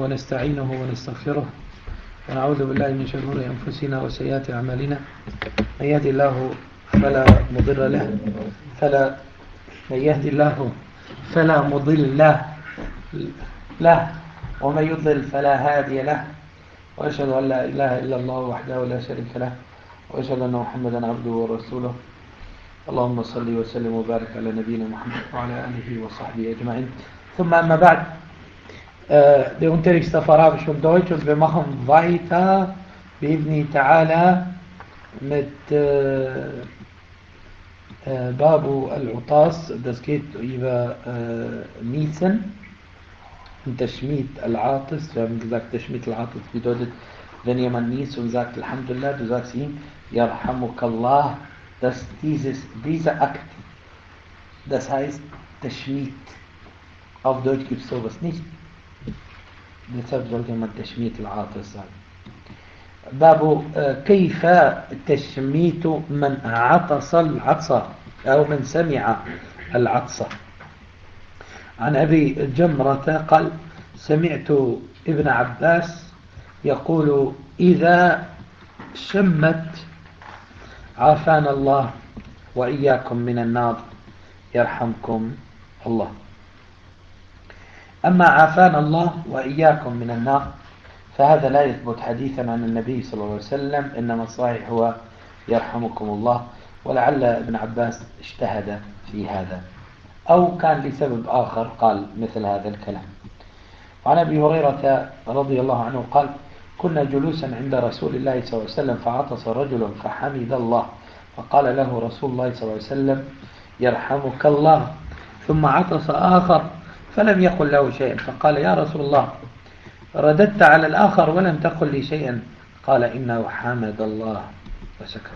ونستعينه ونستغفره ونعوذ بالله من شرور أنفسنا وسيئات أعمالنا. من يهدي الله فلا مضل له فلا مضل له ومن يضلل فلا هادي له. وأشهد أن لا إله إلا الله وحده لا شريك له وأشهد أن محمدا عبده ورسوله. اللهم صل وسلم وبارك على نبينا محمد وعلى آله وصحبه أجمعين. ثم أما بعد, der Unterricht auf Arabisch und Deutsch, und wir machen weiter بإذن تعالى mit Babu al-Utas. Das geht über Niesen und Tashmit al-Atis. Wir haben gesagt, Tashmit al-Atis bedeutet, wenn jemand niest und sagt Alhamdulillah, du sagst ihm Yarhamukallah, dass dieser Akt, das heißt Tashmit. Auf Deutsch gibt es sowas nicht. deshalb sollte man Tashmit al-Atis sagen. باب كيف تشميت من عطس العطسة أو من سمع العطسة. عن أبي جمرة قال سمعت ابن عباس يقول إذا شمت عافانا الله وإياكم من النار يرحمكم الله. أما عافانا الله وإياكم من النار فهذا لا يثبت حديثا عن النبي صلى الله عليه وسلم، إنما الصحيح هو يرحمكم الله، ولعل ابن عباس اجتهد في هذا أو كان لسبب آخر قال مثل هذا الكلام. وعن أبي هريرة رضي الله عنه قال كنا جلوسا عند رسول الله صلى الله عليه وسلم فعطس رجل فحمد الله فقال له رسول الله صلى الله عليه وسلم يرحمك الله، ثم عطس آخر فلم يقل له شيئا فقال يا رسول الله رددت على الآخر ولم تقل لي شيئا، قال إنه حمد الله وسكت.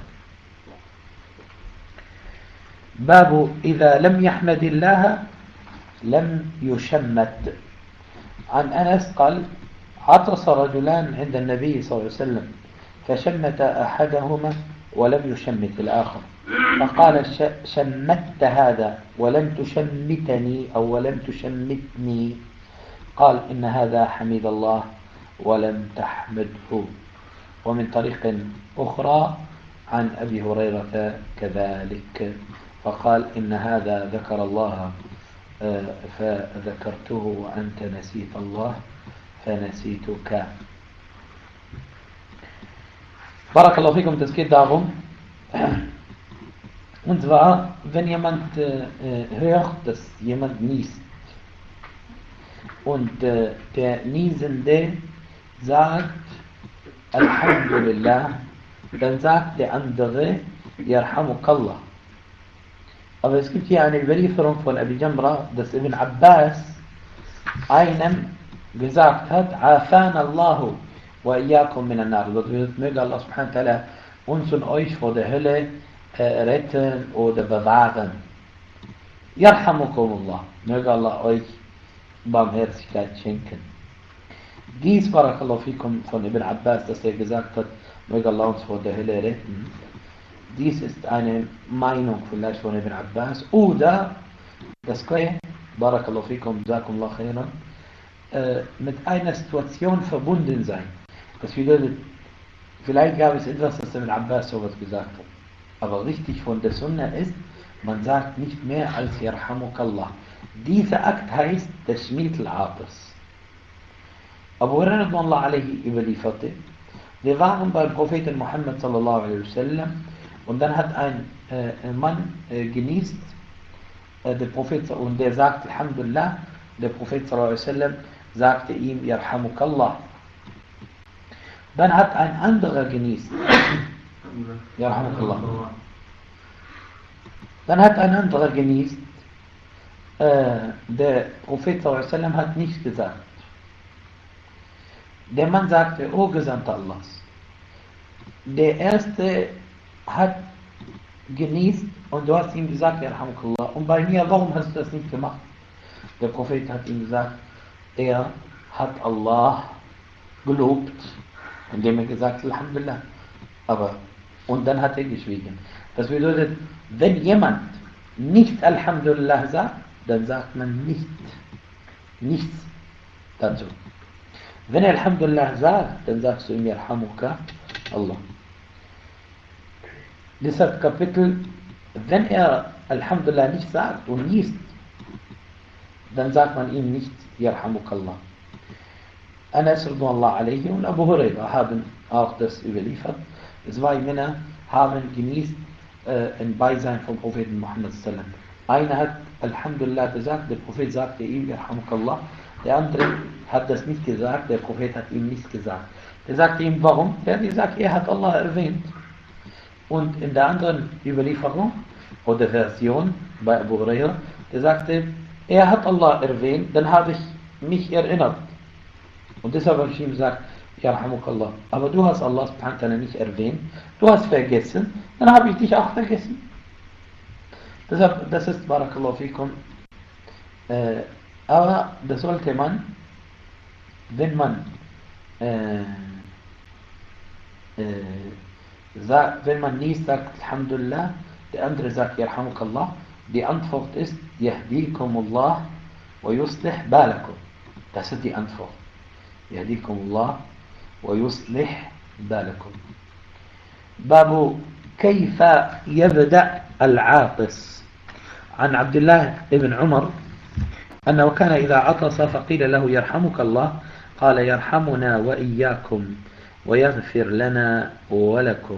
باب إذا لم يحمد الله لم يشمت. عن أنس قال عطس رجلان عند النبي صلى الله عليه وسلم فشمت أحدهما ولم يشمت الآخر فقال شمت هذا ولم تشمتني أو ولم تشمتني، قال إن هذا حمد الله ولم تحمده. ومن طريق أخرى عن أبي هريرة كذلك فقال إن هذا ذكر الله فذكرته وأنت نسيت الله فنسيتك. بارك الله فيكم. Das geht darum, und zwar, wenn jemand hört, dass jemand niest und der Niesende sagt Alhamdulillah, dann sagt der andere Yarhamukallah. Aber es gibt hier eine Überlieferung von Abi Jamra, dass Ibn Abbas einem gesagt hat Afan Allahu wa iyyakum min an-nar. Das bedeutet, möge Allah subhanahu wa ta'ala uns und euch vor der Hölle retten oder bewahren. Yarhamukumullah, möge Allah euch Barmherzigkeit schenken. Dies Barakallahu fikum von Ibn Abbas, dass er gesagt hat, möge Allah uns vor der Hölle retten. Dies ist eine Meinung vielleicht von Ibn Abbas, oder das kann Barakallahu fikum, Jazakumullah khairan, mit einer Situation verbunden sein. Das bedeutet, vielleicht gab es etwas, das Ibn Abbas sowas gesagt hat. Aber richtig von der Sunna ist, man sagt nicht mehr als Yarhamukallah. Dieser Akt heißt Tashmit al-Atis. Abu Hurairah alayhi überlieferte, wir waren beim Propheten Muhammad sallallahu alaihi wasallam und dann hat ein Mann genießt, der Prophet, und der sagt Alhamdulillah, der Prophet sallallahu alaihi wasallam sagte ihm Yarhamukallah. Dann hat ein anderer genießt. Yarhamukallah. Dann hat ein anderer genießt. Der Prophet sallallahu alaihi wasallam hat nichts gesagt. Der Mann sagte, O Gesandter Allahs, der erste hat genießt und du hast ihm gesagt, Yarhamukallah. Und bei mir, warum hast du das nicht gemacht? Der Prophet hat ihm gesagt, er hat Allah gelobt, indem er gesagt hat, Alhamdulillah. Und dann hat er geschwiegen. Das bedeutet, wenn jemand nicht Alhamdulillah sagt, dann sagt man nichts dazu. Wenn er Alhamdulillah sagt, dann sagst du ihm Yarhamuka Allah. Deshalb Kapitel, wenn er Alhamdulillah nicht sagt und niest, dann sagt man ihm nicht Yarhamuka Allah. Anas radhiyallahu alayhi und Abu Huraira haben auch das überliefert. Zwei Männer haben genießt im Beisein vom Propheten Muhammad sallam. Einer hat Alhamdulillah gesagt, der Prophet sagte ihm Yarhamukallah. Der andere hat das nicht gesagt, der Prophet hat ihm nichts gesagt. Der sagte ihm, warum? Der hat gesagt, er hat Allah erwähnt. Und in der anderen Überlieferung oder Version bei Abu Huraira, der sagte, er hat Allah erwähnt, dann habe ich mich erinnert. Und deshalb habe ich ihm gesagt, Yarhamukallah. Aber du hast Allah subhanahu wa ta'ala nicht erwähnt, du hast vergessen, dann habe ich dich auch vergessen. Deshalb, das ist Barakallahu fikum. Aber das sollte man, wenn man wenn man nicht sagt Alhamdulillah, der andere sagt Yarhamukallah, die Antwort ist Yahdikumullah wa yuslih balakum. Das ist die Antwort. Yahdikumullah wa yuslih balakum. Babu كيف يبدأ العاطس عن عبد الله بن عمر أنه كان إذا عطس فقيل له يرحمك الله قال يرحمنا وإياكم ويغفر لنا ولكم.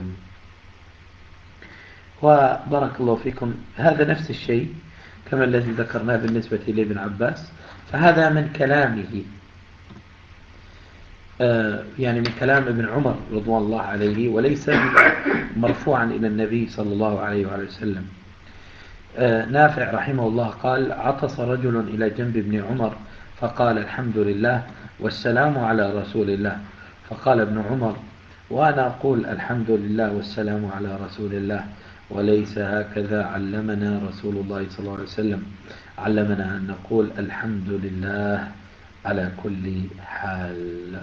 وبارك الله فيكم، هذا نفس الشيء كما الذي ذكرناه بالنسبة لابن عباس، فهذا من كلامه يعني من كلام ابن عمر رضوان الله عليه، وليس مرفوعا إلى النبي صلى الله عليه وآله وسلم. نافع رحمه الله قال عطس رجل إلى جنب ابن عمر فقال الحمد لله والسلام على رسول الله، فقال ابن عمر وأنا أقول الحمد لله والسلام على رسول الله وليس هكذا علمنا رسول الله صلى الله عليه وسلم، علمنا أن نقول الحمد لله على كل حال.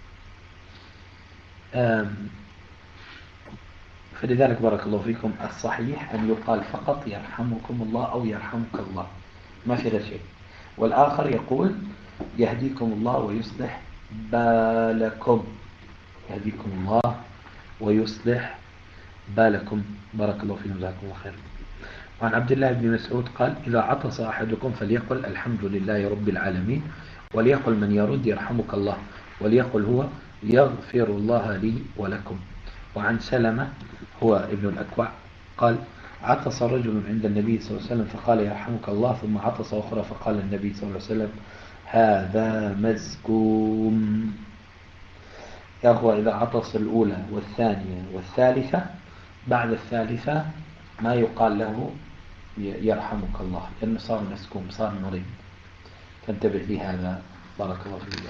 فلذلك بارك الله فيكم الصحيح أن يقال فقط يرحمكم الله أو يرحمك الله، ما في غير شيء. والآخر يقول يهديكم الله ويصلح بالكم، يهديكم الله ويصلح بالكم. بارك الله فيكم جزاكم الله خير. وعن عبد الله بن مسعود قال إذا عطس أحدكم فليقل الحمد لله رب العالمين، وليقل من يرد يرحمك الله، وليقل هو يغفر الله لي ولكم. وعن سلمة هو ابن الأكوع قال عطس رجل عند النبي صلى الله عليه وسلم فقال يرحمك الله، ثم عطس أخرى فقال النبي صلى الله عليه وسلم هذا مزكوم. يا أخوة، إذا عطس الأولى والثانية والثالثة، بعد الثالثة ما يقال له يرحمك الله، لأنه صار مسكوم، صار مريض، فانتبه لهذا. بارك الله فيكم.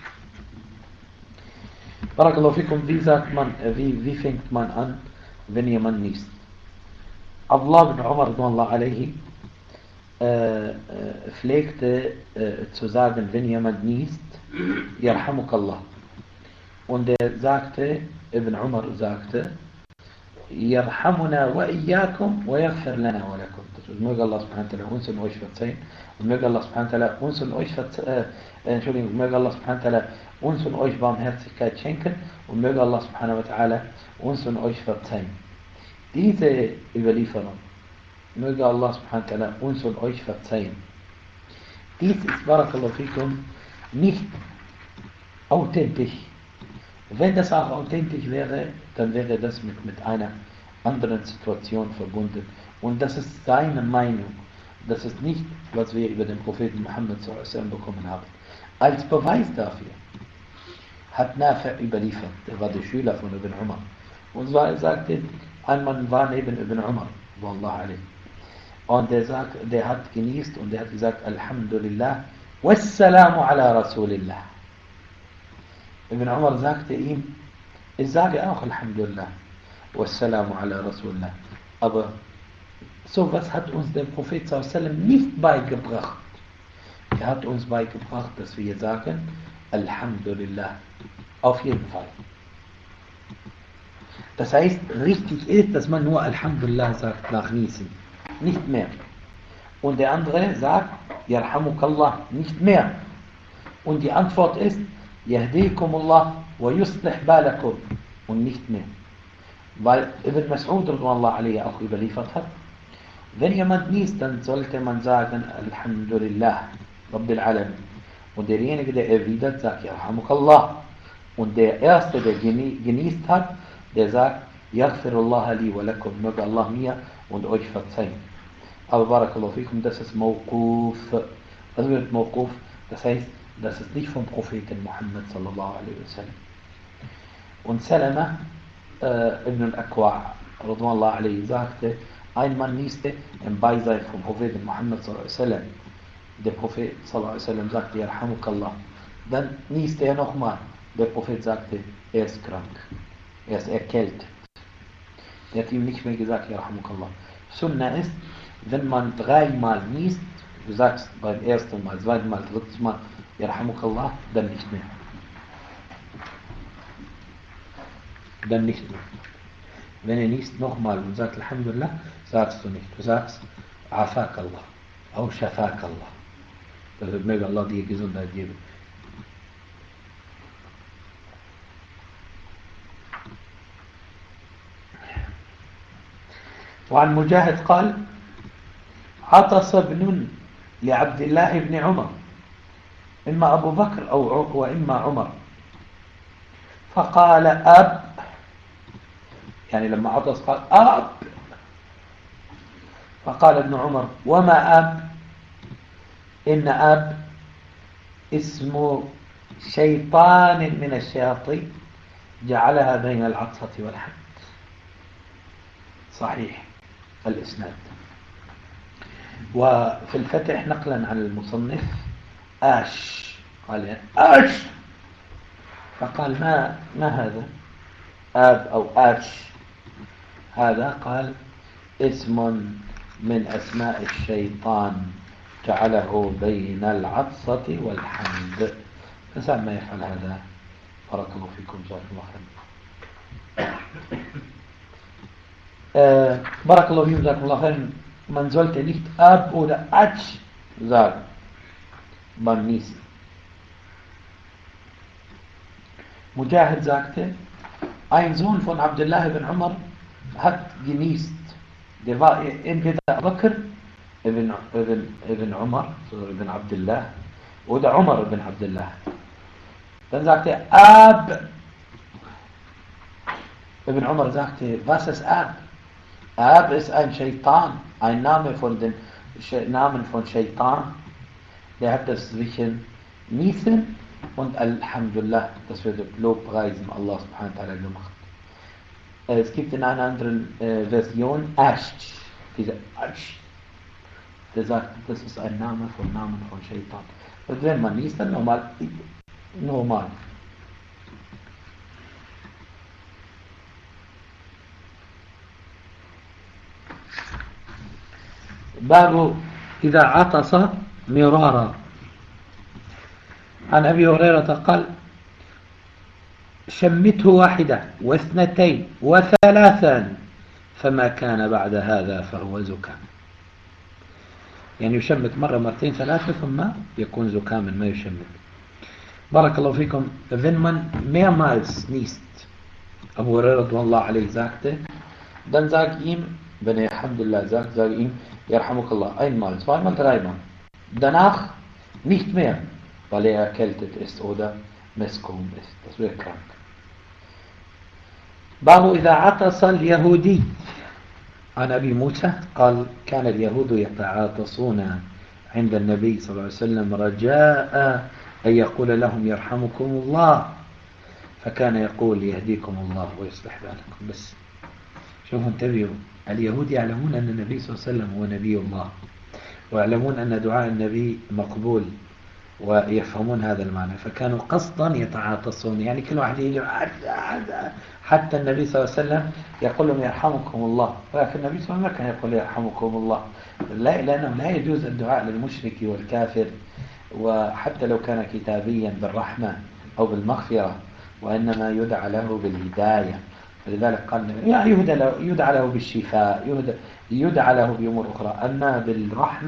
بارك الله فيكم. Wie fängt man an, wenn jemand niest? Abdullah ibn Umar radhiyallahu alayhi pflegte zu sagen, wenn jemand niest, Yarhamukallah. Und er sagte, Ibn Umar sagte, Yarhamuna wa iyyakum wa yaghfir lana wa lakum. Das möge Allah subhanahu wa ta'ala uns und euch verzeihen und möge Allah subhanahu wa ta'ala uns und euch möge Allah subhanahu wa ta'ala uns und euch Barmherzigkeit schenken und möge Allah subhanahu wa ta'ala uns und euch verzeihen. Diese Überlieferung, möge Allah subhanahu wa ta'ala uns und euch verzeihen. Dies ist, barakallahu fikum, nicht authentisch. Wenn das auch authentisch wäre, dann wäre das mit einer anderen Situation verbunden. Und das ist seine Meinung. Das ist nicht, was wir über den Propheten Muhammad bekommen haben. Als Beweis dafür hat Nafi' überliefert, der war der Schüler von Ibn Umar. Und zwar, er sagte, ein Mann war neben Ibn Umar, wallahu alayhi. Und der hat genießt und der hat gesagt, Alhamdulillah, wassalamu ala Rasulillah. Ibn Umar sagte ihm, ich sage auch Alhamdulillah, wassalamu ala Rasulillah. Aber sowas hat uns der Prophet sallam nicht beigebracht. Er hat uns beigebracht, dass wir sagen, Alhamdulillah. Auf jeden Fall. Das heißt, richtig ist, dass man nur Alhamdulillah sagt nach Niesen. Nicht mehr. Und der andere sagt, Yarhamukallah, nicht mehr. Und die Antwort ist, يهديكم الله ويصلح بالكم und nicht mehr. Weil Ibn Mas'ud radiyallahu anhu auch überliefert hat, wenn jemand niest, dann sollte man sagen, Alhamdulillah, Rabbil Alamin. Und derjenige, der erwidert, sagt, Yarhamukallah. Und der Erste, der genießt hat, der sagt, Yaghfirullah li wa lakum, möge Allah mir und euch verzeihen. Aber Barakallahu fikum, das ist Mawquf. Was wird Mawquf? Das heißt, das ist nicht vom Propheten Muhammad sallallahu alaihi wasallam. Und Salama ibn al-Akwa' radiyallahu alaihi sagte, ein Mann nieste im Beisein vom Propheten Muhammad sallallahu alaihi wasallam. Der Prophet sallallahu alaihi wasallam sagte, Yarhamukallah. Dann nieste er nochmal. Der Prophet sagte, er ist krank. Er ist erkältet. Er hat ihm nicht mehr gesagt, Yarhamukallah. Sunnah ist, wenn man 3 Mal niest, du sagst beim ersten Mal, zweiten Mal, drittes Mal, Yarhamukallah, dann nicht mehr. Dann nicht mehr. Wenn er niest nochmal und sagt Alhamdulillah, sagst du nicht. Du sagst Afakallah, auch Shafakallah. Das wird möge Allah dir Gesundheit geben. وعن مجاهد قال عطس ابن لعبد الله بن عمر إما أبو بكر أو وإما عمر فقال أب، يعني لما عطس قال أب، فقال ابن عمر وما أب؟ إن أب اسم شيطان من الشياطين جعلها بين العطسة والحمد. صحيح الإسناد. وفي الفتح نقلا عن المصنف آش، قال آش، فقال ما هذا آب أو آش؟ هذا قال اسم من أسماء الشيطان جعله بين العطسة والحمد. الإنسان ما يفعل هذا. بارك الله فيكم، جزاكم الله خير. بارك الله فيكم، جزاكم الله خير. Man sollte nicht ab oder atsch sagen beim Niesen. Mujahid sagte, ein Sohn von Abdullah ibn Umar hat genießt. Der war entweder Abu Bakr ibn Umar, so ibn Abdullah, oder Umar ibn Abdullah. Dann sagte er, Ab. Ibn Umar sagte, was ist Ab? Ab ist ein Shaitan, ein Name von den Namen von Shaitan. Der hat das zwischen Niesen und Alhamdulillah, das wird Lobpreisen Allah subhanahu wa ta'ala gemacht. Es gibt in einer anderen Version Ash, diese Ash. Der sagt, das ist ein Name von Shaitan. Und wenn man niest, dann normal. باب إذا عطس مرارا. عن أبي هريرة قال شمته واحدة واثنتين وثلاثا فما كان بعد هذا فهو زكام. يعني يشمت مرة مرتين ثلاثة ثم يكون زكاما، ما يشمت. بارك الله فيكم. Wenn man mehrmals niest, Abu Hurairah radhiyallahu anhu sagte, dann sag ihm, wenn er Alhamdulillah sagt, sag ihm, Yarhamukallah, einmal, zweimal, dreimal. Danach nicht mehr, weil er erkältet ist oder مسكوم ist. Das wäre krank. باب إذا عطس اليهودي. عن أبي موسى قال كان اليهود يتعاطسون عند النبي صلى الله عليه وسلم رجاء أن يقول لهم يرحمكم الله، فكان يقول يهديكم الله ويصلح بالكم. بس شوفوا انتبهوا، اليهود يعلمون أن النبي صلى الله عليه وسلم هو نبي الله، ويعلمون أن دعاء النبي مقبول، ويفهمون هذا المعنى، فكانوا قصدا يتعاطسون. يعني كل واحد يجي حتى النبي صلى الله عليه وسلم يقول لهم يرحمكم الله، ولكن النبي صلى الله عليه وسلم كان يقول يرحمكم الله، لأنه لا يجوز الدعاء للمشرك والكافر، وحتى لو كان كتابيا بالرحمة أو بالمغفرة، وإنما يدعى له بالهداية. فلذلك قال يدعى له بالشفاء، يدعى له بأمور أخرى، أما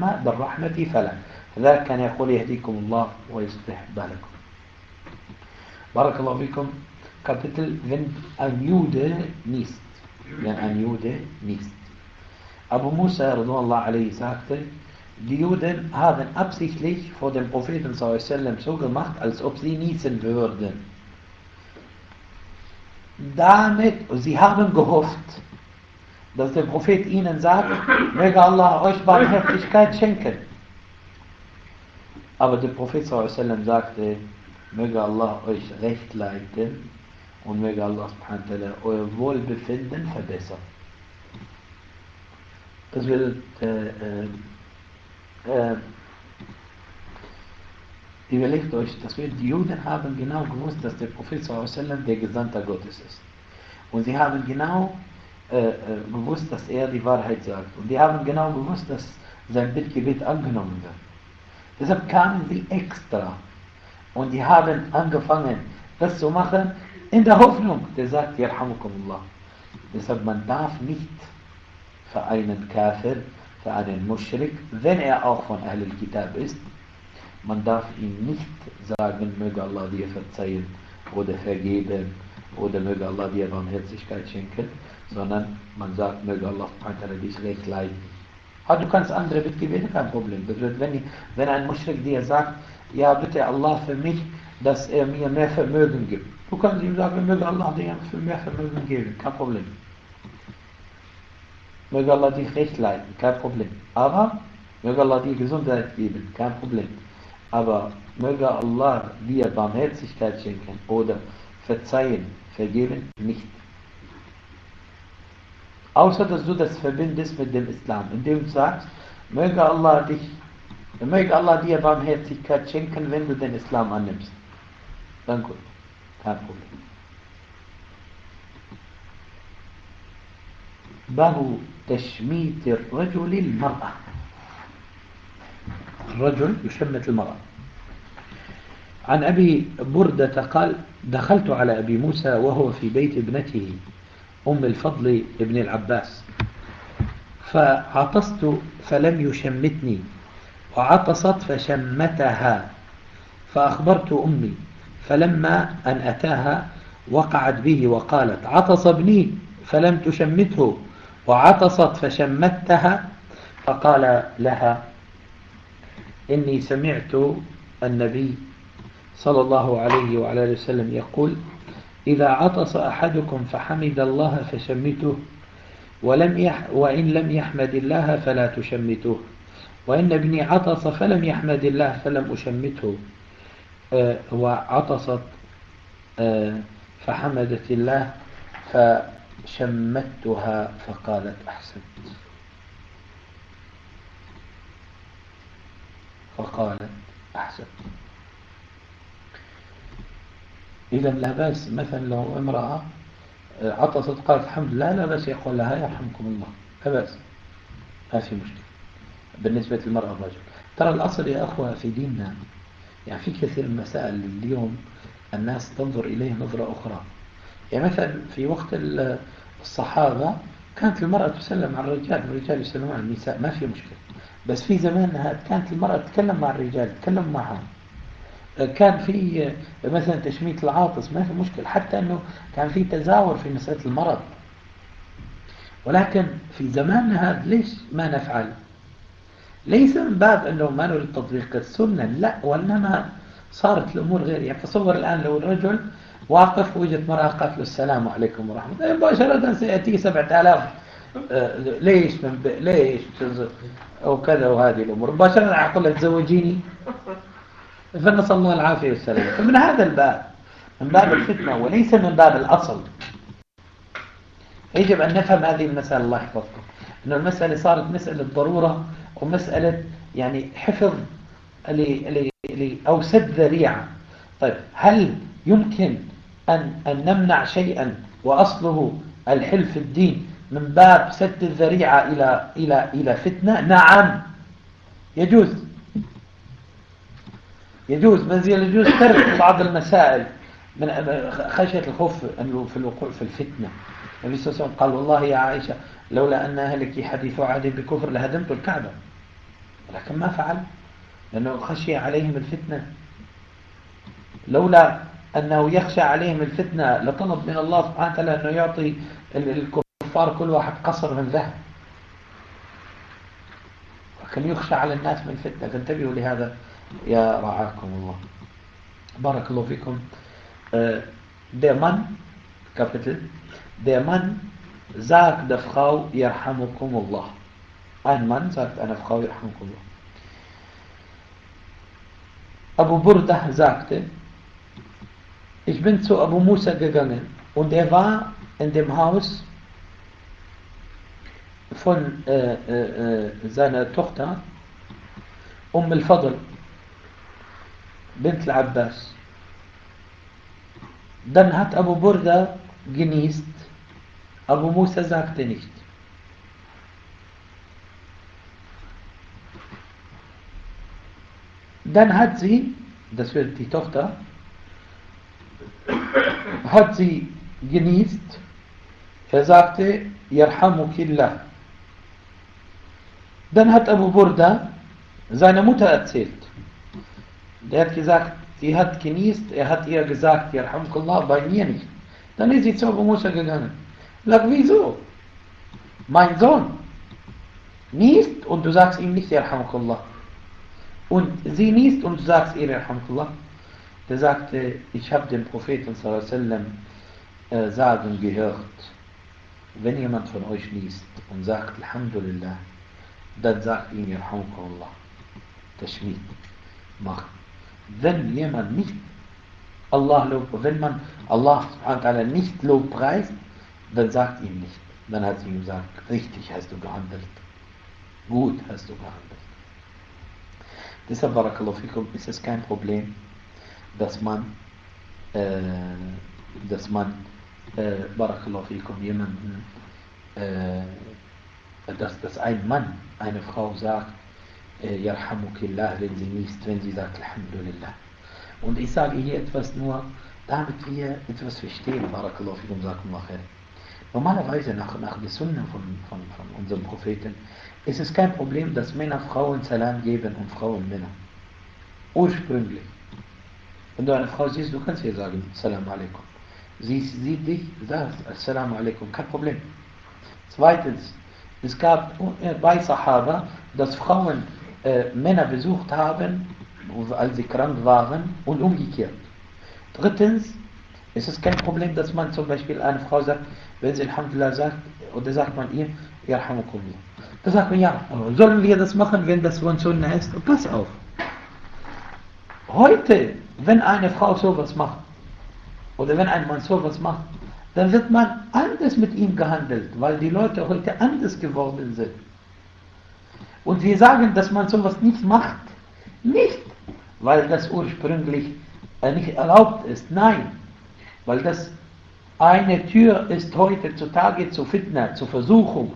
بالرحمة فلا. فذلك كان يقول يهديكم الله ويصلح بالكم. بارك الله فيكم. Kapitel, wenn ein Jude niest. Wenn ein Jude niest. Abu Musa radhiyallahu alayhi sagte, die Juden haben absichtlich vor dem Propheten sallam so gemacht, als ob sie niesen würden. Damit, sie haben gehofft, dass der Prophet ihnen sagt, möge Allah euch Barmherzigkeit schenken. Aber der Prophet sallam sagte, möge Allah euch recht leiten und möge Allah subhanahu wa ta'ala euer Wohlbefinden verbessern. Das will überlegt euch, dass die Juden haben genau gewusst, dass der Prophet sallam der Gesandte Gottes ist. Und sie haben genau gewusst, dass er die Wahrheit sagt. Und die haben genau gewusst, dass sein Bittgebet angenommen wird. Deshalb kamen sie extra. Und die haben angefangen, das zu machen, in der Hoffnung, der sagt, Yarhamukumullah. Deshalb, man darf nicht für einen Kafir, für einen Mushrik, wenn er auch von Ahlul Kitab ist, man darf ihm nicht sagen, möge Allah dir verzeihen oder vergeben oder möge Allah dir Barmherzigkeit schenken, sondern man sagt, möge Allah dich recht leiten. Aber du kannst andere Bittgebete, kein Problem. Wenn ein Mushrik dir sagt, ja bitte Allah für mich, dass er mir mehr Vermögen gibt. Du kannst ihm sagen, möge Allah dir mehr Vermögen geben, kein Problem. Möge Allah dich recht leiten, kein Problem. Aber möge Allah dir Gesundheit geben, kein Problem. Aber möge Allah dir Barmherzigkeit schenken oder verzeihen, vergeben, nicht. Außer dass du das verbindest mit dem Islam, indem du sagst, möge Allah dir Barmherzigkeit schenken, wenn du den Islam annimmst. Dann gut, kein Problem. Babu تشميت الرجل المرأة. الرجل يشمت المرأة. عن أبي بردة قال دخلت على أبي موسى وهو في بيت ابنته أم الفضل ابن العباس فعطست فلم يشمتني وعطست فشمتها فأخبرت أمي فلما أن أتاها وقعت به وقالت عطس ابني فلم تشمته وعطست فشمتها فقال لها إني سمعت النبي صلى الله عليه وعلى آله وسلم يقول إذا عطس أحدكم فحمد الله فشمته وإن لم يحمد الله فلا تشمته وإن ابني عطس فلم يحمد الله فلم أشمته وعطست فحمدت الله فشمتها فقالت أحسنت إذا لا بأس مثلا لو امرأة عطست قالت الحمد لله لا بأس يقول لها يرحمكم الله لا بأس ما في مشكلة بالنسبة للمرأة والرجل. ترى الأصل يا أخوة في ديننا يعني في كثير من المسائل اليوم الناس تنظر إليه نظرة أخرى. يعني مثلا في وقت الصحابة كانت المرأة تسلم على الرجال والرجال يسلمون على النساء ما في مشكلة. بس في زمانها كانت المرأة تتكلم مع الرجال تتكلم معهم. كان في مثلا تشميت العاطس ما في مشكلة حتى أنه كان في تزاور في مسألة المرض. ولكن في زماننا هذا ليش ما نفعل؟ ليس من باب أنه ما نريد تطبيق السنة لا وإنما صارت الأمور غير. يعني تصور الآن لو الرجل واقف وجدت مرأة قالت له السلام عليكم ورحمة الله مباشرة سيأتي 7000 ليش أو كذا وهذه الأمور مباشرة أقول لها تزوجيني فنسأل الله العافية والسلام. فمن هذا الباب من باب الفتنة وليس من باب الأصل. يجب أن نفهم هذه المسألة الله يحفظكم أن المسألة صارت مسألة ضرورة ومسألة يعني حفظ أو سد ذريعة. طيب هل يمكن أن نمنع شيئا وأصله الحلف الدين من باب سد الذريعة إلى فتنة؟ نعم يجوز بل يجوز ترك بعض المسائل من خشية الخوف أنه في الوقوع في الفتنة. النبي صلى الله عليه وسلم قال والله يا عائشة لولا أن أهلك حديث عهد بكفر لهدمت الكعبة ولكن ما فعل لأنه خشي عليهم الفتنة. لولا أنه يخشى عليهم الفتنة لطلب من الله سبحانه وتعالى أنه يعطي الكفار كل واحد قصر من ذهب، وكان يخشى على الناس من الفتنة. فانتبهوا لهذا يا رعاكم الله. بارك الله فيكم. Der Mann, Kapitel, der Mann sagt der Frau, Yarhamukumullah. Ein Mann sagt einer Frau, Yarhamukumullah. Abu Burda sagte, ich bin zu Abu Musa gegangen und er war in dem Haus von seiner Tochter al-Fadl bint al-Abbas. Dann hat Abu Burda genießt, Abu Musa sagte nicht. Dann hat sie, das wird die Tochter, hat sie genießt, er sagte, Yarhamukillah. Dann hat Abu Burda seiner Mutter erzählt. Der hat gesagt, sie hat genießt, er hat ihr gesagt, Yarhamukallah, bei mir nicht. Dann ist sie zu Abu Musa gegangen. Sag, wieso? Mein Sohn niest und du sagst ihm nicht Yarhamukallah. Und sie niest und du sagst ihr Yarhamukallah. Der sagte, ich habe den Propheten sallallahu alaihi wasallam sagen gehört, wenn jemand von euch niest und sagt Alhamdulillah, dann sagt ihm Yarhamukallah. Tashmid macht. Wenn jemand nicht Allah lobt, wenn man Allah subhanahu wa ta'ala nicht lobpreist, dann sagt ihm nicht. Dann hat sie ihm gesagt, richtig hast du gehandelt. Gut hast du gehandelt. Deshalb, Barakallahu fikum, ist es kein Problem, dass man Barakallahu fikum, jemanden, dass ein Mann eine Frau sagt, Yarhamukillah, wenn sie niest, wenn sie sagt Alhamdulillah. Und ich sage hier etwas nur, damit wir etwas verstehen, Barakallahu fikum, sagt nachher. Normalerweise nach der Sunna von unserem Propheten ist es kein Problem, dass Männer Frauen Salam geben und Frauen Männer. Ursprünglich. Wenn du eine Frau siehst, du kannst ihr sagen Salam alaikum. Sie sieht dich, sagst Assalamu alaikum, kein Problem. Zweitens, es gab bei Sahaba, dass Frauen Männer besucht haben, als sie krank waren und umgekehrt. Drittens, es ist kein Problem, dass man zum Beispiel eine Frau sagt, wenn sie Alhamdulillah sagt, oder sagt man ihr, Yarhamukumullah. Da sagt man, ja, aber sollen wir das machen, wenn das von Sunnah ist? Und pass auf. Heute, wenn eine Frau sowas macht, oder wenn ein Mann sowas macht, dann wird man anders mit ihm gehandelt, weil die Leute heute anders geworden sind. Und wir sagen, dass man sowas nicht macht. Nicht, weil das ursprünglich nicht erlaubt ist. Nein, weil das eine Tür ist heutzutage zu Fitna, zur Versuchung.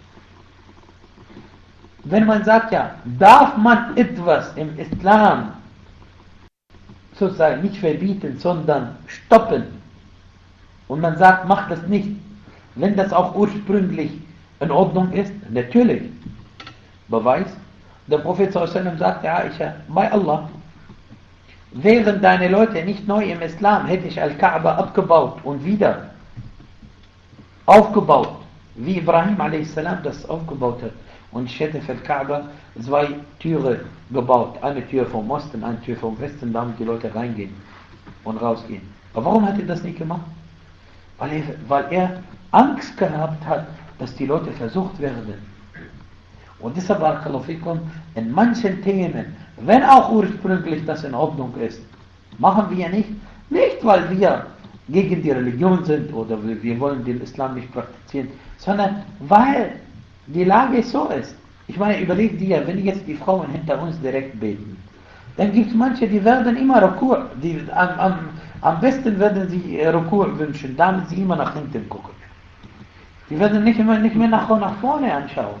Wenn man sagt, ja, darf man etwas im Islam sozusagen nicht verbieten, sondern stoppen, und man sagt, mach das nicht, wenn das auch ursprünglich in Ordnung ist, natürlich. Beweis, der Prophet sallallahu alaihi wasallam sagte Aisha, bei Allah, wären deine Leute nicht neu im Islam, hätte ich Al-Kaaba abgebaut und wieder aufgebaut, wie Ibrahim a.s. das aufgebaut hat. Und ich hätte für Al-Kaaba 2 Türen gebaut, eine Tür vom Osten, eine Tür vom Westen, damit die Leute reingehen und rausgehen. Aber warum hat er das nicht gemacht? Weil er Angst gehabt hat, dass die Leute versucht werden. Und deshalb, Barakallahu fikum, in manchen Themen, wenn auch ursprünglich das in Ordnung ist, machen wir nicht, weil wir gegen die Religion sind oder wir wollen den Islam nicht praktizieren, sondern weil die Lage so ist. Ich meine, überleg dir, wenn jetzt die Frauen hinter uns direkt beten, dann gibt es manche, die werden immer Rukur, am besten werden sie Rukur wünschen, damit sie immer nach hinten gucken. Die werden nicht mehr nach vorne anschauen.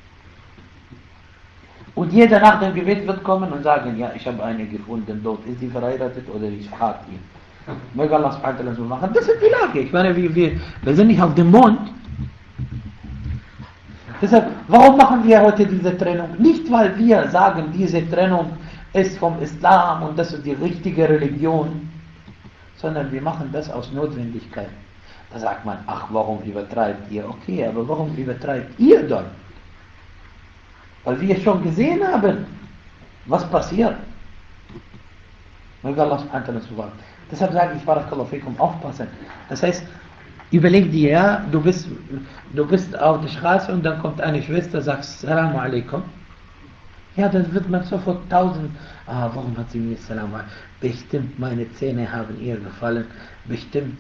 Und jeder nach dem Gebet wird kommen und sagen, ja, ich habe eine gefunden dort, ist sie verheiratet oder ich frage ihn. Möge Allah subhanahu wa ta'ala so machen. Das ist die Lage. Ich meine, wir sind nicht auf dem Mond. Deshalb, warum machen wir heute diese Trennung? Nicht, weil wir sagen, diese Trennung ist vom Islam und das ist die richtige Religion, sondern wir machen das aus Notwendigkeit. Da sagt man, ach, warum übertreibt ihr? Okay, aber warum übertreibt ihr dann? Weil wir schon gesehen haben, was passiert. Möge Allah subhanahu wa ta'ala so sagen. Deshalb sage ich, Barakallahu fikum, aufpassen. Das heißt, überleg dir, ja, du bist auf der Straße und dann kommt eine Schwester, sagt Salamu alaikum. Ja, dann wird man sofort warum hat sie mir Salam alaikum? Bestimmt meine Zähne haben ihr gefallen. Bestimmt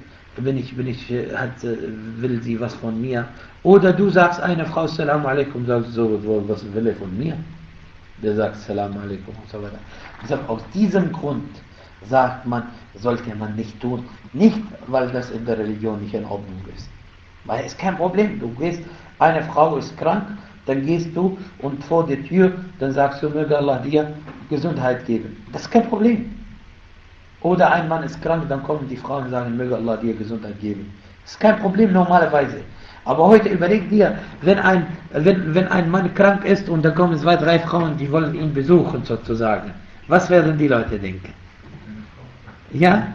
will sie was von mir. Oder du sagst einer Frau Salam alaikum, sagst so, was will er von mir? Der sagt Salam alaikum und so weiter. Deshalb aus diesem Grund sagt man, sollte man nicht tun. Nicht, weil das in der Religion nicht in Ordnung ist. Weil es ist kein Problem. Du gehst, eine Frau ist krank, dann gehst du und vor der Tür, dann sagst du, möge Allah dir Gesundheit geben. Das ist kein Problem. Oder ein Mann ist krank, dann kommen die Frauen und sagen, möge Allah dir Gesundheit geben. Das ist kein Problem normalerweise. Aber heute überleg dir, wenn ein Mann krank ist und dann kommen 2, 3 Frauen, die wollen ihn besuchen sozusagen. Was werden die Leute denken? Ja?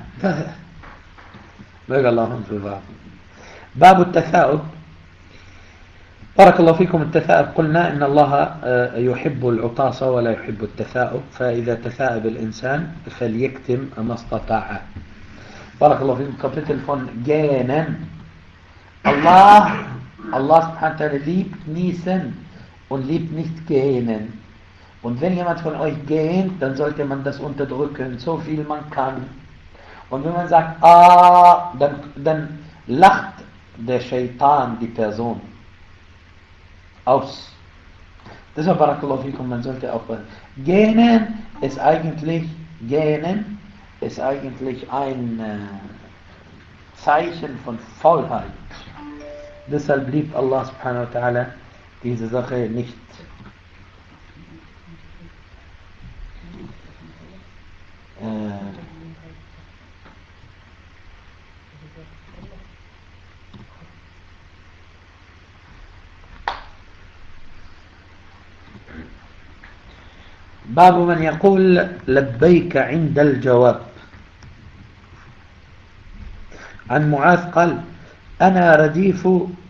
möge Allah uns bewahren. باب التثاؤب. بارك الله فيكم. التثاؤب قلنا إن الله يحب العطاس ولا يحب التثاؤب، فإذا تثاءب الإنسان فليكتم ما استطاع. بارك الله فيكم. Kapitel von Gähnen. Allah subhanahu wa ta'ala liebt Niesen und liebt nicht Gähnen. Und wenn jemand von euch gähnt, dann sollte man das unterdrücken, so viel man kann. Und wenn man sagt, dann lacht der Shaitan die Person aus. Deshalb, Barakallahu fikum, man sollte aufpassen. Gähnen ist eigentlich ein Zeichen von Faulheit. Deshalb liebt Allah subhanahu wa ta'ala diese Sache nicht. باب من يقول لبيك عند الجواب. عن معاذ قال أنا رديف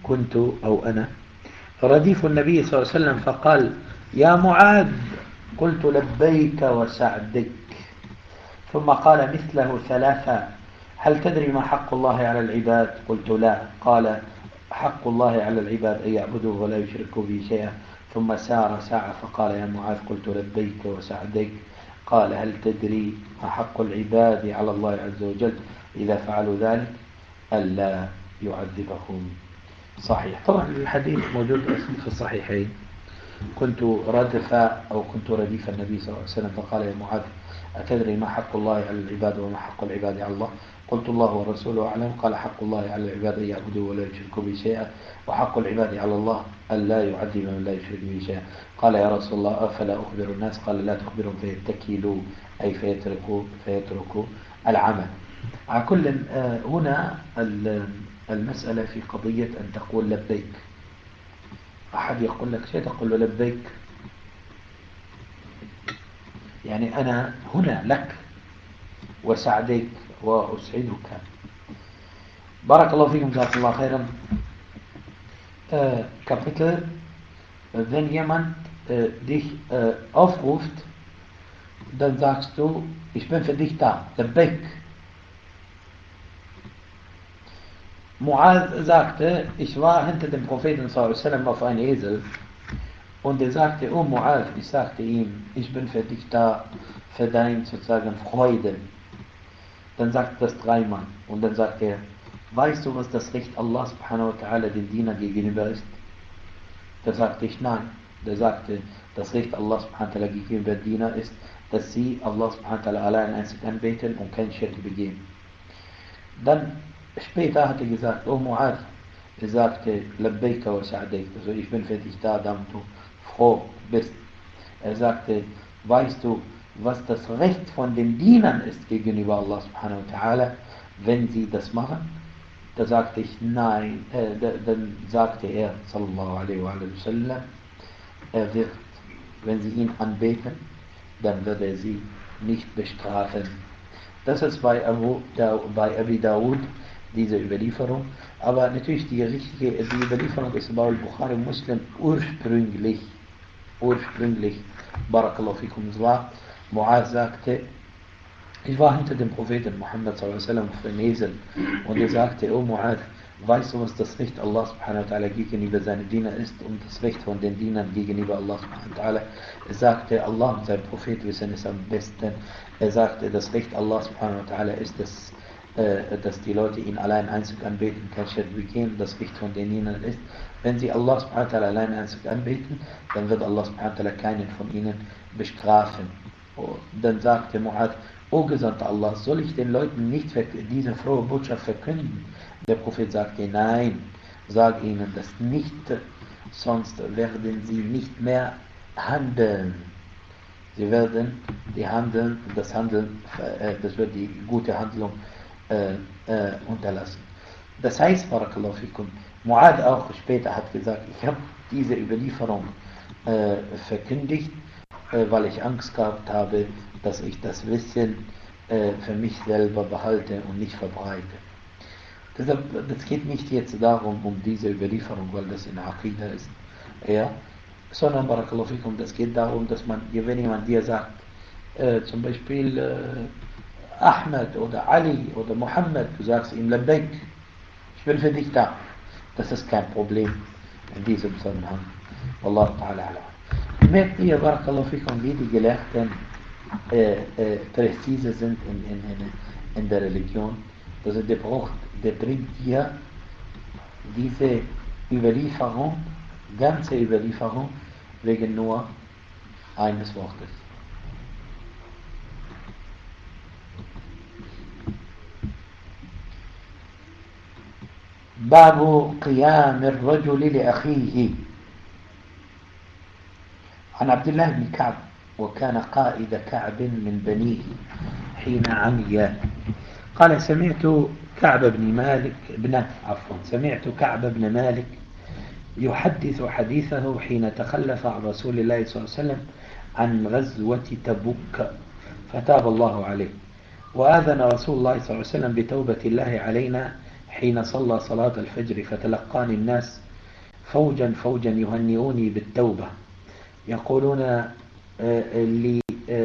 النبي صلى الله عليه وسلم فقال يا معاذ قلت لبيك وسعدك ثم قال مثله 3 هل تدري ما حق الله على العباد؟ قلت لا. قال حق الله على العباد أن يعبدوه ولا يشركوا به شيئا. ثم سار ساعة فقال يا معاذ قلت لبيك وسعديك. قال هل تدري ما حق العباد على الله عز وجل إذا فعلوا ذلك ألا يعذبهم. صحيح. طبعا الحديث موجود في الصحيحين. كنت رديف النبي صلى الله عليه وسلم فقال يا معاذ أتدري ما حق الله على العباد وما حق العباد على الله؟ قلت الله ورسوله أعلم. قال حق الله على العباد أن يعبدوا ولا يشركوا به شيئا وحق العباد على الله ألا يعذب من لا يشرك به شيئا. قال يا رسول الله أفلا أخبر الناس؟ قال لا تخبرهم فيتكلوا أي فيتركوا العمل. على كل هنا المسألة في قضية أن تقول لبيك. أحد يقول لك شيء تقول له لبيك، يعني أنا هنا لك وسعديك وأسعدك. بارك الله فيكم. جزاك الله خيرا. Kapitel, wenn jemand dich aufruft, dann sagst du, ich bin für dich da, labbaik. Mu'adh sagte, ich war hinter dem Propheten sallallahu alaihi wasallam auf einem Esel und er sagte, oh Mu'adh, ich sagte ihm, ich bin für dich da, für dein sozusagen Freude. Dann sagt das 3-mal und dann sagt er, weißt du, was das Recht Allah subhanahu wa ta'ala den Diener gegenüber ist? Da sagte ich, nein. Der sagte, das Recht Allah subhanahu wa ta'ala gegenüber den Diener ist, dass sie Allah subhanahu wa ta'ala allein einzig anbeten und kein Schirk begehen. Dann später hat er gesagt, oh Mu'adh, er sagte, labbaika wa sa'daik, also ich bin für dich da, damit du froh bist. Er sagte, weißt du, was das Recht von den Dienern ist gegenüber Allah subhanahu wa ta'ala, wenn sie das machen? Da sagte ich, nein, dann sagte er, sallallahu alaihi wa sallam, er wird, wenn sie ihn anbeten, dann wird er sie nicht bestrafen. Das ist bei Abi Dawud, diese Überlieferung. Aber natürlich die Überlieferung ist bei Bukhari Muslim ursprünglich, Barakallahu fikum, es war, Muaz sagte, ich war hinter dem Propheten Muhammad sallallahu auf dem Esel und er sagte, oh Muaz, weißt du, was das Recht Allah subhanahu wa ta'ala gegenüber seinen Dienern ist und das Recht von den Dienern gegenüber Allah subhanahu wa ta'ala? Er sagte, Allah und sein Prophet wissen es am besten. Er sagte, das Recht Allah subhanahu wa ta'ala ist es, dass die Leute ihn allein einzig anbeten, kein Schritt begehen. Das Recht von den Dienern ist, wenn sie Allah subhanahu wa ta'ala allein einzig anbeten, dann wird Allah subhanahu wa ta'ala keinen von ihnen bestrafen. Und dann sagte Mu'adh, O Gesandter Allah, soll ich den Leuten nicht diese frohe Botschaft verkünden? Der Prophet sagte, nein, sag ihnen das nicht, sonst werden sie nicht mehr handeln. Sie werden das wird die gute Handlung unterlassen. Das heißt, Barakallahu fikum, Mu'adh auch später hat gesagt, ich habe diese Überlieferung verkündigt, weil ich Angst gehabt habe, dass ich das Wissen für mich selber behalte und nicht verbreite. Deshalb, das geht nicht jetzt darum, um diese Überlieferung, weil das in Aqidah ist, ja, sondern Barakallahu fikum, das geht darum, dass man, wenn jemand dir sagt, zum Beispiel Ahmed oder Ali oder Muhammad, du sagst ihm Labbaik, ich bin für dich da. Das ist kein Problem in diesem Zusammenhang. Wallahu ta'ala alam. Merkt ihr, Barakallahu fikum, wie die Gelehrten präzise sind in der Religion? Also der bringt dir diese Überlieferung, ganze Überlieferung, wegen nur eines Wortes. باب قيام الرجل لأخيه. عن عبد الله بن كعب وكان قائد كعب من بنيه حين عمي قال سمعت كعب بن مالك يحدث حديثه حين تخلف عن رسول الله صلى الله عليه وسلم عن غزوة تبوك فتاب الله عليه وآذن رسول الله صلى الله عليه وسلم بتوبة الله علينا حين صلى صلاة الفجر فتلقاني الناس فوجا فوجا يهنئوني بالتوبة يقولون لي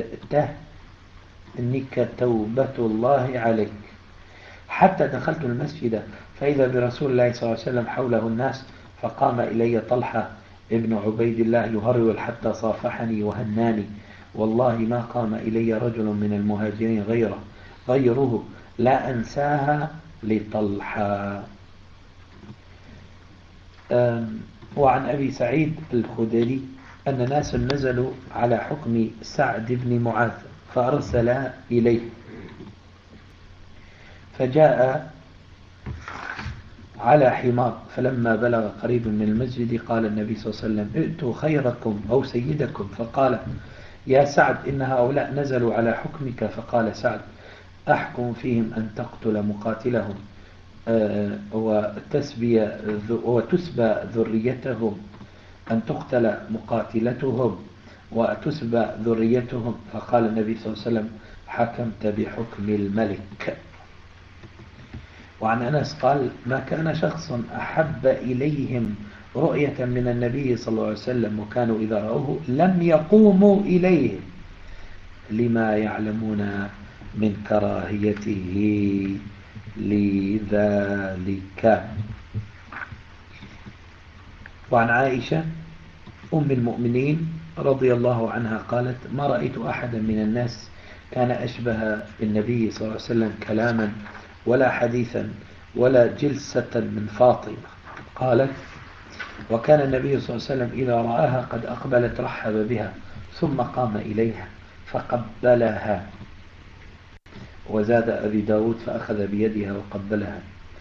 تهنك توبة الله عليك حتى دخلت المسجد فإذا برسول الله صلى الله عليه وسلم حوله الناس فقام إلي طلحة ابن عبيد الله يهرول حتى صافحني وهناني والله ما قام إلي رجل من المهاجرين غيره لا أنساها لطلحة. وعن أبي سعيد الخدري أن ناس نزلوا على حكم سعد بن معاذ فأرسل إليه فجاء على حمار فلما بلغ قريب من المسجد قال النبي صلى الله عليه وسلم ائتوا خيركم أو سيدكم فقال يا سعد إن هؤلاء نزلوا على حكمك فقال سعد أحكم فيهم أن تقتل مقاتلهم وتسبى ذريتهم أن تقتل مقاتلتهم وتسبى ذريتهم فقال النبي صلى الله عليه وسلم حكمت بحكم الملك. وعن أنس قال ما كان شخص أحب إليهم رؤية من النبي صلى الله عليه وسلم وكانوا إذا رأوه لم يقوموا إليه لما يعلمون من كراهيته لذلك. وعن عائشة أم المؤمنين رضي الله عنها قالت ما رأيت أحدا من الناس كان أشبه بالنبي صلى الله عليه وسلم كلاما ولا حديثا ولا جلسة من فاطمة. قالت وكان النبي صلى الله عليه وسلم إذا رآها قد أقبلت رحب بها ثم قام إليها فقبلها. وزاد أبي داود فأخذ بيدها وقبلها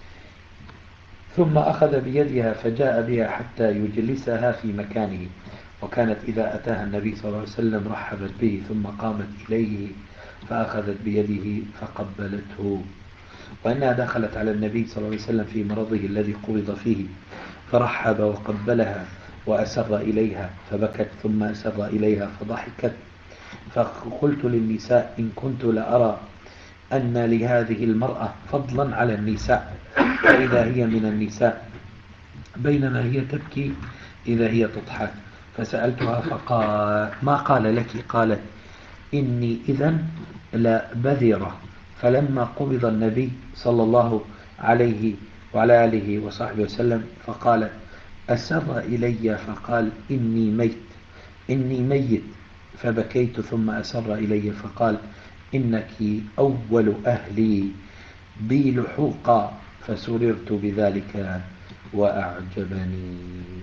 ثم أخذ بيدها فجاء بها حتى يجلسها في مكانه وكانت إذا أتاها النبي صلى الله عليه وسلم رحبت به ثم قامت إليه فأخذت بيده فقبلته. وأنها دخلت على النبي صلى الله عليه وسلم في مرضه الذي قبض فيه فرحب وقبلها وأسر إليها فبكت ثم أسر إليها فضحكت فقلت للنساء إن كنت لأرى أن لهذه المرأة فضلا على النساء، فإذا هي من النساء بينما هي تبكي إذا هي تضحك. فسألتها فقال ما قال لك؟ قالت إني إذن لبذرة. فلما قبض النبي صلى الله عليه وعلى آله وصحبه وسلم فقال أسر إلي فقال إني ميت. فبكيت ثم أسر إلي فقال إنك أول أهلي بي لحوقا. فسررت بذلك وأعجبني.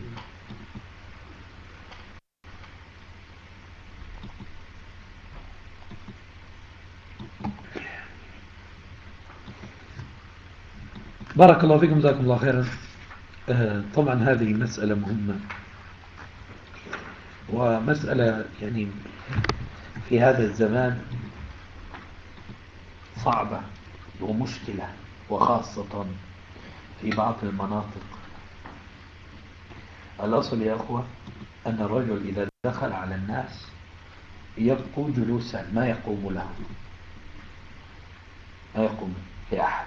بارك الله فيكم، جزاكم الله خيرا. طبعا هذه مسألة مهمة، ومسألة يعني في هذا الزمان صعبة ومشكلة، وخاصة في بعض المناطق. الأصل يا أخوة أن الرجل إذا دخل على الناس يبقوا جلوسا، ما يقوم لهم، ما يقوم لأحد،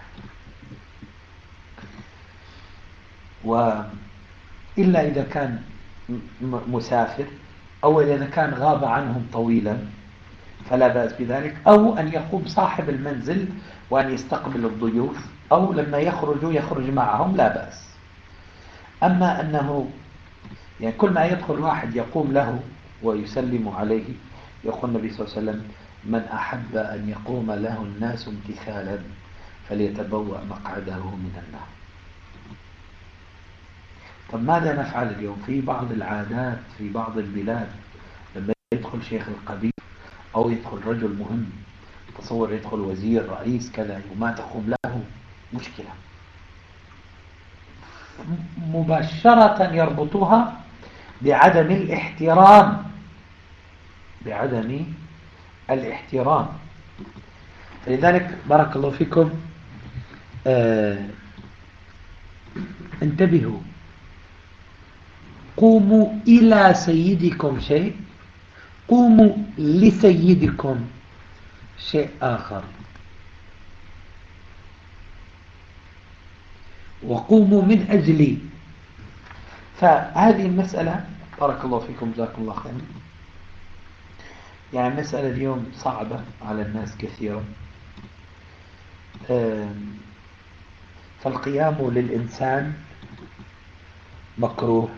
وإلا إذا كان مسافر أو إذا كان غاب عنهم طويلا فلا بأس بذلك، أو أن يقوم صاحب المنزل وأن يستقبل الضيوف، أو لما يخرج معهم لا بأس. أما أنه يعني كل ما يدخل واحد يقوم له ويسلم عليه، يقول النبي صلى الله عليه وسلم من أحب أن يقوم له الناس امتثالا فليتبوأ مقعده من النار. طب ماذا نفعل اليوم؟ في بعض العادات في بعض البلاد لما يدخل شيخ القبيل أو يدخل رجل مهم، تصور يدخل وزير رئيس كذا وما تقوم له، مشكلة. مباشرة يربطوها بعدم الاحترام، بعدم الاحترام. فلذلك بارك الله فيكم انتبهوا، قوموا إلى سيدكم شيء، قوموا لسيدكم شيء آخر، وقوموا من أجلي. فهذه المسألة بارك الله فيكم جزاكم الله خيرا، يعني مسألة اليوم صعبة على الناس كثيرا. فالقيام للإنسان مكروه،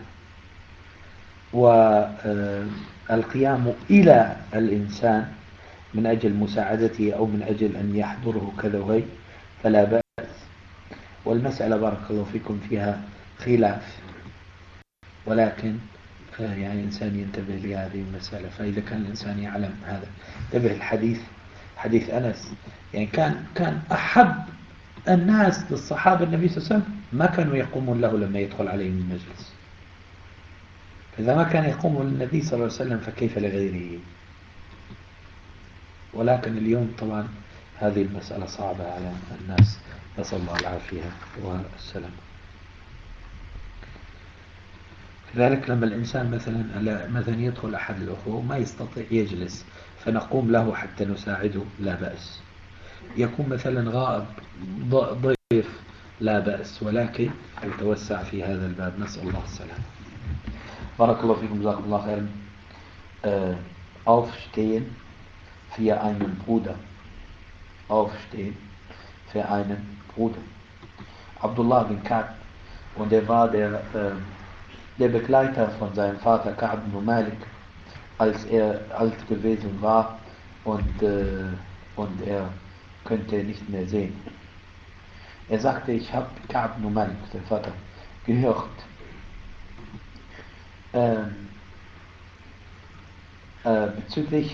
والقيام إلى الإنسان من أجل مساعدته أو من أجل أن يحضره كذا وهي فلا بأس. والمسألة بارك الله فيكم فيها خلاف، ولكن يعني الإنسان ينتبه لهذه المسألة. فإذا كان الإنسان يعلم هذا، انتبه الحديث، حديث أنس، يعني كان أحب الناس للصحابة النبي صلى الله عليه وسلم ما كانوا يقومون له لما يدخل عليهم المجلس. إذا ما كان يقوم للنبي صلى الله عليه وسلم فكيف لغيره؟ ولكن اليوم طبعا هذه المسألة صعبة على الناس، نسأل الله العافية والسلام. لذلك لما الإنسان مثلا يدخل أحد الأخوة ما يستطيع يجلس فنقوم له حتى نساعده لا بأس. يكون مثلا غائب ضيف لا بأس، ولكن يتوسع في هذا الباب، نسأل الله السلام. بارك الله فيكم جزاكم الله خيرا. Aufstehen für einen Bruder. Aufstehen für einen Bruder. Abdullah bin Ka'b, und er war der Begleiter von seinem Vater Ka'b ibn Malik, als er alt gewesen war und er könnte nicht mehr sehen. Er sagte, ich habe Ka'b ibn Malik, der Vater, gehört, bezüglich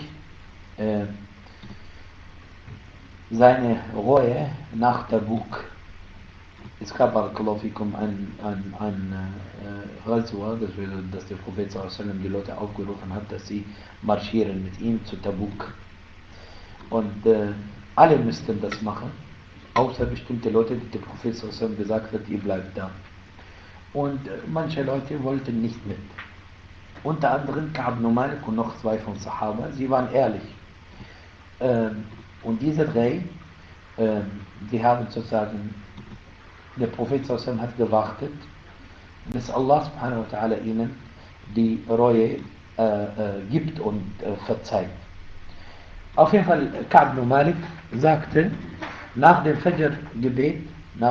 seine Reue nach Tabuk. Es gab barakallahu fikum ein Ghazwa, dass der Prophet sallallahu alaihi wasallam die Leute aufgerufen hat, dass sie marschieren mit ihm zu Tabuk. Und alle müssten das machen, außer bestimmte Leute, die der Prophet sallallahu alaihi wasallam gesagt hat, ihr bleibt da. Und manche Leute wollten nicht mit. Unter anderem Ka'b ibn Malik und noch zwei von Sahaba. Sie waren ehrlich. Und diese drei die haben sozusagen, der Prophet sallallahu hat gewartet, bis Allah subhanahu wa ta'ala ihnen die Reue gibt und verzeiht. Auf jeden Fall, Ka'b ibn Malik sagte, nach dem Fajr-Gebet,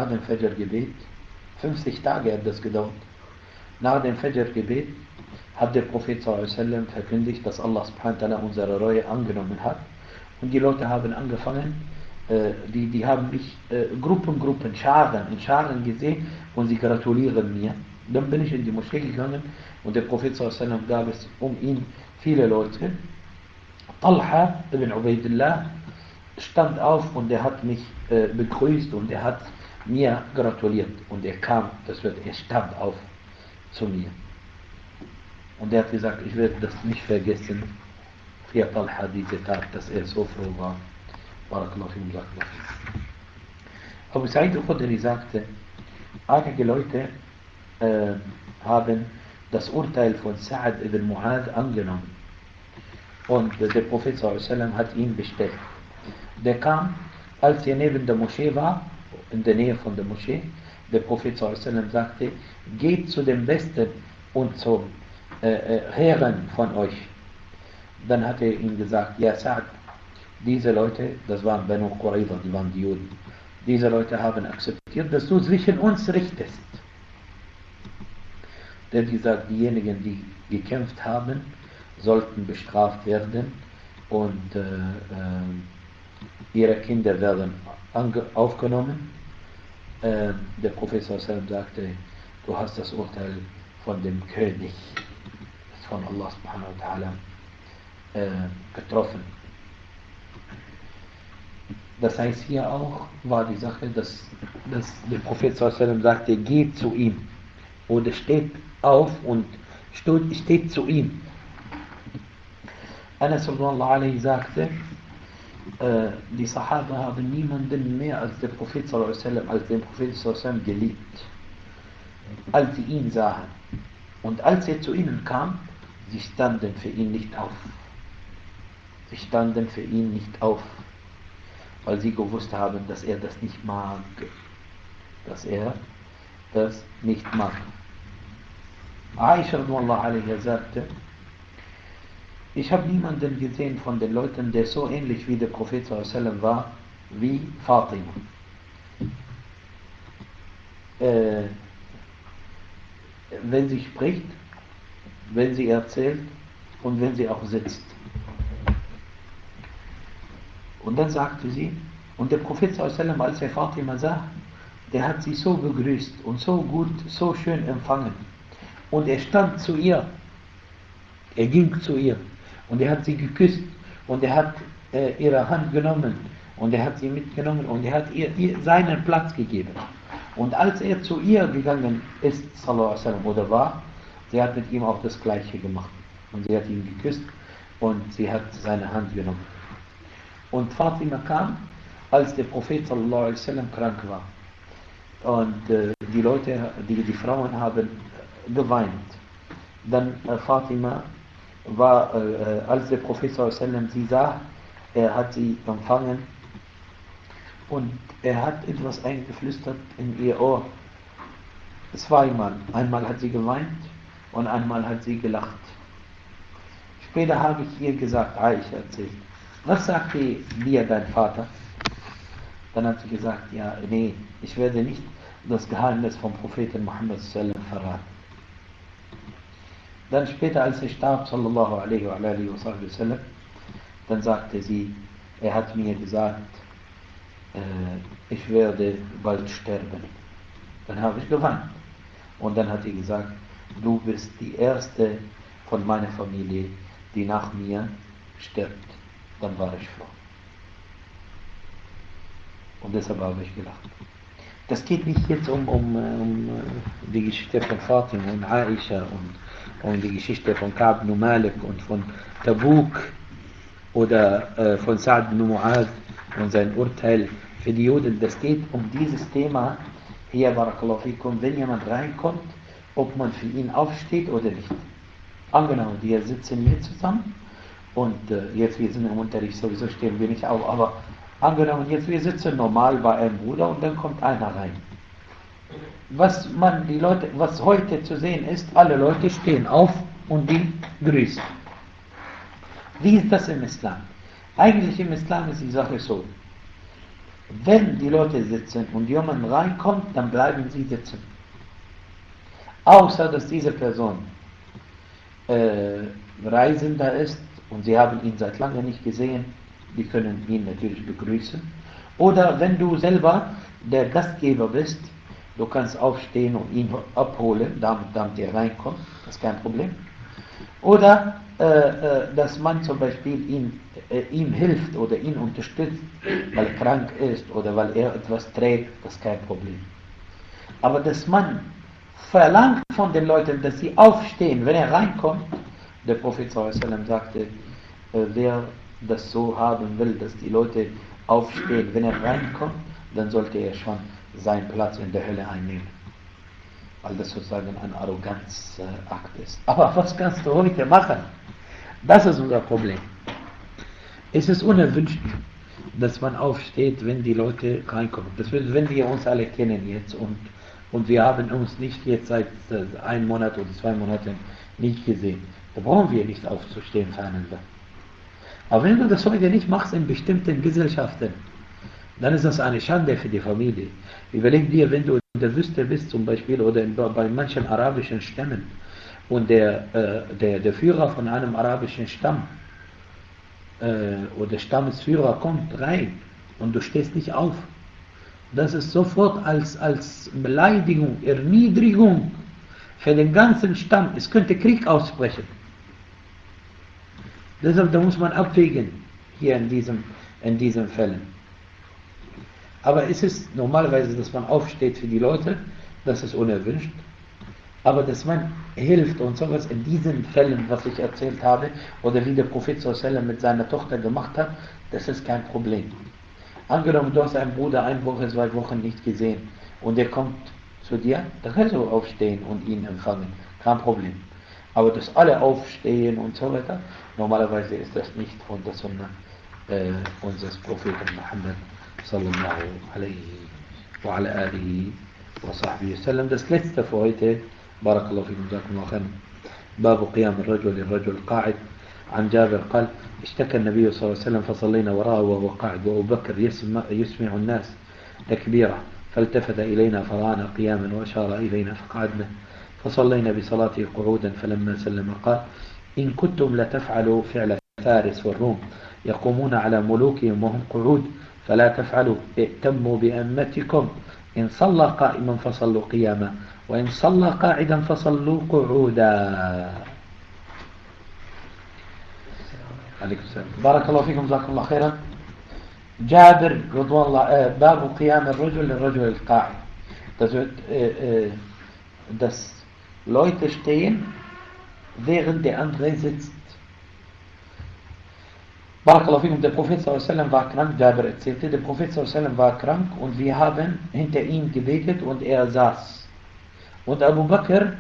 50 Tage hat das gedauert, nach dem Fajr-Gebet hat der Prophet sallallahu verkündigt, dass Allah subhanahu wa ta'ala unsere Reue angenommen hat. Und die Leute haben angefangen, die haben mich Gruppen, in Scharen gesehen und sie gratulieren mir. Dann bin ich in die Moschee gegangen und der Prophet sallallahu gab es um ihn viele Leute. Talha ibn Ubaidillah stand auf und er hat mich begrüßt und er hat mir gratuliert. Und er stand auf zu mir. Und er hat gesagt, ich werde das nicht vergessen, für Talha diese Tag, dass er so froh war. Barakallahu fikum, barakallahu fikum. Abu Sa'id al-Khudri sagte, einige Leute haben das Urteil von Sa'ad ibn Mu'adh angenommen. Und der Prophet sallallahu hat ihn bestellt. Der kam, als er neben der Moschee war, in der Nähe von der Moschee, der Prophet sallallahu sagte, geht zu dem Besten und zum Herren von euch. Dann hat er ihm gesagt, ja Sa'ad, diese Leute, das waren Banu Qurayza, die waren die Juden, diese Leute haben akzeptiert, dass du zwischen uns richtest. Der sagt, diejenigen, die gekämpft haben, sollten bestraft werden und ihre Kinder werden aufgenommen. Der Prophet sallallahu sagte, du hast das Urteil von dem König, von Allah subhanahu wa ta'ala getroffen. Das heißt, hier auch war die Sache, dass der Prophet sallallahu sagte, geht zu ihm oder steht auf und steht zu ihm. Anas sallallahu alaihi sagte, die Sahaba haben niemanden mehr als den Prophet sallallahu geliebt, als sie ihn sahen. Und als er zu ihnen kam, sie standen für ihn nicht auf. Weil sie gewusst haben, dass er das nicht mag. Aisha radhiyallahu anha sagte, ich habe niemanden gesehen von den Leuten, der so ähnlich wie der Prophet sallallahu war, wie Fatima. Wenn sie spricht, wenn sie erzählt und wenn sie auch sitzt. Und dann sagte sie, und der Prophet sallallahu als er Fatima sah, der hat sie so begrüßt und so gut, so schön empfangen. Und er stand zu ihr, er ging zu ihr und er hat sie geküsst und er hat ihre Hand genommen und er hat sie mitgenommen und er hat ihr seinen Platz gegeben. Und als er zu ihr gegangen ist, sallallahu alaihi wasallam, oder war, sie hat mit ihm auch das Gleiche gemacht. Und sie hat ihn geküsst und sie hat seine Hand genommen. Und Fatima kam, als der Prophet sallallahu alaihi wasallam krank war. Und die Leute, die Frauen haben geweint. Dann Fatima war, als der Prophet sallallahu alaihi wasallam sie sah, er hat sie empfangen und er hat etwas eingeflüstert in ihr Ohr. Zweimal. Einmal hat sie geweint und einmal hat sie gelacht. Später habe ich ihr gesagt, Aisha erzählt, was sagte dir dein Vater? Dann hat sie gesagt, ja, nee, ich werde nicht das Geheimnis vom Propheten Muhammad sallallahu alaihi wasallam verraten. Dann später, als er starb, sallallahu alaihi wasallam, dann sagte sie, er hat mir gesagt, ich werde bald sterben. Dann habe ich geweint. Und dann hat sie gesagt, du bist die erste von meiner Familie, die nach mir stirbt. Dann war ich froh. Und deshalb habe ich gelacht. Das geht nicht jetzt um die Geschichte von Fatima und Aisha und die Geschichte von Ka'b ibn Malik und von Tabuk oder von Sa'ad ibn Mu'adh und sein Urteil für die Juden. Das geht um dieses Thema hier, barakallahu fikum, wenn jemand reinkommt, ob man für ihn aufsteht oder nicht. Angenommen, wir sitzen hier zusammen und jetzt wir sind im Unterricht, sowieso stehen wir nicht auf, aber Angenommen, jetzt wir sitzen normal bei einem Bruder und dann kommt einer rein. Was heute zu sehen ist, alle Leute stehen auf und die grüßen. Wie ist das im Islam? Eigentlich im Islam ist die Sache so. Wenn die Leute sitzen und jemand reinkommt, dann bleiben sie sitzen. Außer, dass diese Person Reisender ist und sie haben ihn seit langem nicht gesehen, die können ihn natürlich begrüßen. Oder wenn du selber der Gastgeber bist, du kannst aufstehen und ihn abholen, damit er reinkommt, das ist kein Problem. Oder dass man zum Beispiel ihm hilft oder ihn unterstützt, weil er krank ist oder weil er etwas trägt, das ist kein Problem. Aber dass man verlangt von den Leuten, dass sie aufstehen, wenn er reinkommt, der Prophet ﷺ sagte, wer das so haben will, dass die Leute aufstehen, wenn er reinkommt, dann sollte er schon seinen Platz in der Hölle einnehmen. Weil das sozusagen ein Arroganzakt ist. Aber was kannst du heute machen? Das ist unser Problem. Es ist unerwünscht, dass man aufsteht, wenn die Leute reinkommen. Das wird, wenn wir uns alle kennen jetzt und wir haben uns nicht jetzt seit 1 Monat oder 2 Monaten nicht gesehen, da brauchen wir nicht aufzustehen füreinander. Aber wenn du das heute nicht machst in bestimmten Gesellschaften, dann ist das eine Schande für die Familie. Überleg dir, wenn du in der Wüste bist zum Beispiel oder bei manchen arabischen Stämmen und der Führer von einem arabischen Stamm oder Stammesführer kommt rein und du stehst nicht auf. Das ist sofort als Beleidigung, Erniedrigung für den ganzen Stamm. Es könnte Krieg ausbrechen. Deshalb da muss man abwägen hier in diesen Fällen. Aber es ist normalerweise, dass man aufsteht für die Leute, das ist unerwünscht. Aber dass man hilft und sowas in diesen Fällen, was ich erzählt habe, oder wie der Prophet ﷺ mit seiner Tochter gemacht hat, das ist kein Problem. Angenommen, du hast einen Bruder 1 Woche, 2 Wochen nicht gesehen und er kommt zu dir, dann kannst du aufstehen und ihn empfangen. Kein Problem. Aber dass alle aufstehen und so weiter, normalerweise ist das nicht von der Sunna unseres Propheten Muhammad sallallahu alaihi wa ala alihi wa sahbihi sallam. Das letzte für heute, barakallahu fikum, jazakumullahu khairan, باب قيام الرجل قاعد. عن جابر قال اشتكى النبي صلى الله عليه وسلم فصلينا وراءه وهو قاعد وأبو بكر يسمع الناس تكبيره فالتفت إلينا فرآنا قياما وأشار إلينا فقعدنا فصلينا بصلاته قعودا فلما سلم قال إن كنتم لتفعلوا فعل فارس والروم يقومون على ملوكهم وهم قعود فلا تفعلوا ائتموا بأمتكم إن صلى قائما فصلوا قياما وإن صلى قاعدا فصلوا قعودا. عليكم السلام. بارك الله فيكم، جزاكم الله خيرا. جابر رضوان الله باب قيام الرجل للرجل القاعد. Dass Leute stehen, während der andere sitzt. Barakallahu fikum, der Prophet ﷺ war krank, Jabir erzählte, der Prophet ﷺ war krank und wir haben hinter ihm gebetet und er saß. Und Abu Bakr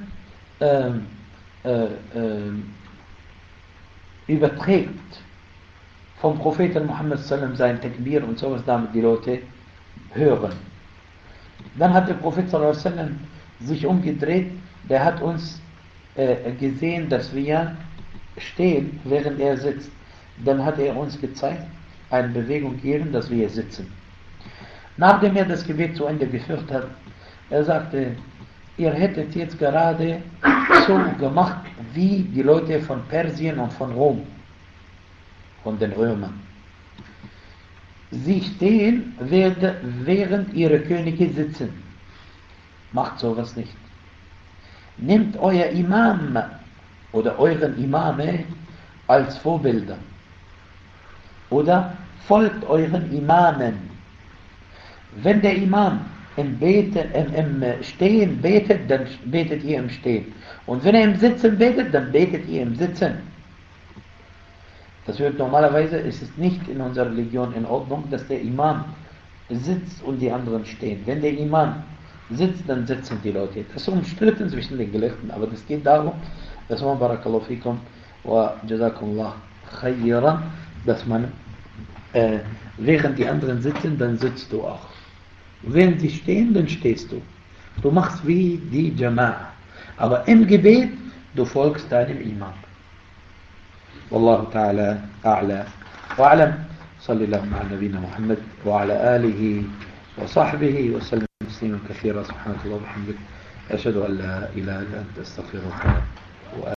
überträgt vom Propheten Muhammad ﷺ sein Takbir und sowas, damit die Leute hören. Dann hat der Prophet ﷺ sich umgedreht, der hat uns gesehen, dass wir stehen, während er sitzt. Dann hat er uns gezeigt, eine Bewegung gegeben, dass wir sitzen. Nachdem er das Gebet zu Ende geführt hat, er sagte, ihr hättet jetzt gerade so gemacht wie die Leute von Persien und von Rom, von den Römern. Sie stehen, während ihre Könige sitzen. Macht sowas nicht. Nehmt euer Imam oder euren Imame als Vorbilder. Oder folgt euren Imamen. Wenn der Imam im Stehen betet, dann betet ihr im Stehen. Und wenn er im Sitzen betet, dann betet ihr im Sitzen. Das wird normalerweise, ist es nicht in unserer Religion in Ordnung, dass der Imam sitzt und die anderen stehen. Wenn der Imam sitzt, dann sitzen die Leute. Das ist umstritten zwischen den Gelehrten, aber das geht darum, dass man, barakallahu fikum wa jazakumullah khayran, dass man Während die anderen sitzen, dann sitzt du auch. Wenn sie stehen, dann stehst du. Du machst wie die Jama'a. Aber im Gebet, du folgst deinem Imam. والله تعالى أعلى وأعلم. صلى الله على نبينا محمد وعلى آله وصحبه وسلم تسليما كثيرا. سبحانك اللهم وبحمدك أشهد أن لا إله إلا أنت أستغفرك